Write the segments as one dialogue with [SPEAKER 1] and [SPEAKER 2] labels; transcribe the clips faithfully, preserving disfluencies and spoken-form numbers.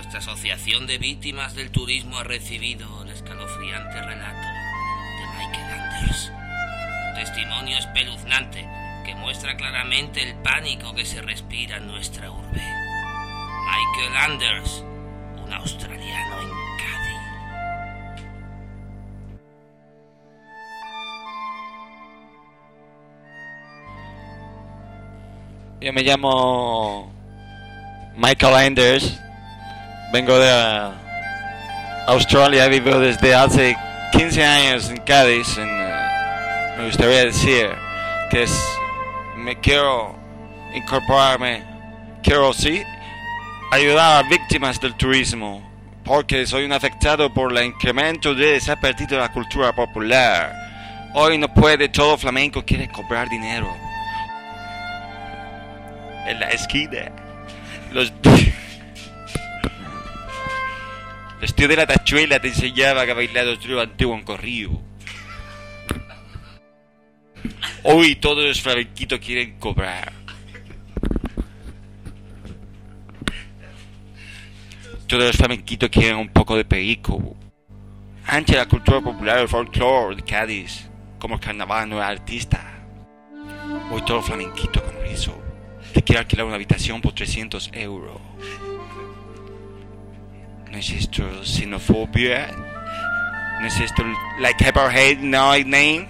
[SPEAKER 1] Nuestra asociación de víctimas del turismo ha recibido el escalofriante relato de Michael Anders. Un testimonio espeluznante que muestra claramente el pánico que se respira en nuestra urbe. Michael Anders, un australiano en Cádiz.
[SPEAKER 2] Yo me llamo Michael Anders, vengo de Australia, vivo desde hace quince años en Cádiz. En, uh, me gustaría decir que es, me quiero incorporarme, quiero sí, ayudar a víctimas del turismo, porque soy un afectado por el incremento de se ha perdido la cultura popular. Hoy no puede, todo flamenco quiere cobrar dinero. En la esquina, los, los tíos de la tachuela te enseñaban a bailar los tríos antiguos en corrido. Hoy todos los flamenquitos quieren cobrar. Todos los flamenquitos quieren un poco de perico. Antes la cultura popular, el folclore de Cádiz, como el carnaval, no era artista. Hoy todo flamenquito como eso. Te quiero alquilar una habitación por trescientos euros. ¿No es esto xenofobia? ¿No es esto like apartheid, no name?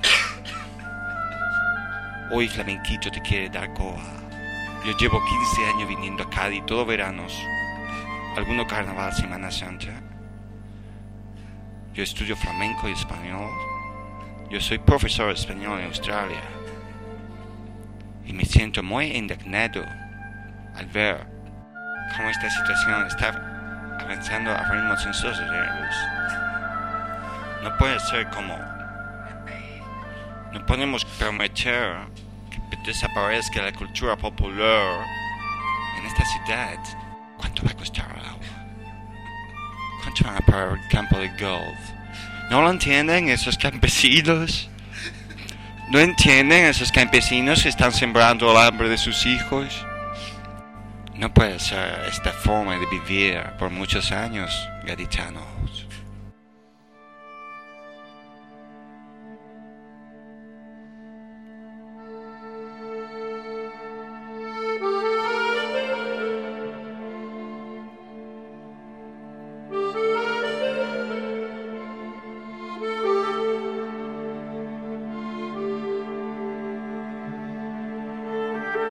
[SPEAKER 2] Hoy flamenquito te quiere dar coa. Yo llevo quince años viniendo a Cádiz todos veranos. Algunos carnaval, Semana Santa. Yo estudio flamenco y español. Yo soy profesor de español en Australia. Y me siento muy indignado al ver cómo esta situación está avanzando a ritmos insospechados. No puede ser como... No podemos permitir que desaparezca la cultura popular en esta ciudad. ¿Cuánto va a costar el agua? ¿Cuánto van a pagar el campo de golf? ¿No lo entienden esos campesinos? ¿No entienden esos campesinos que están sembrando el hambre de sus hijos? No puede ser esta forma de vivir por muchos años, gaditanos.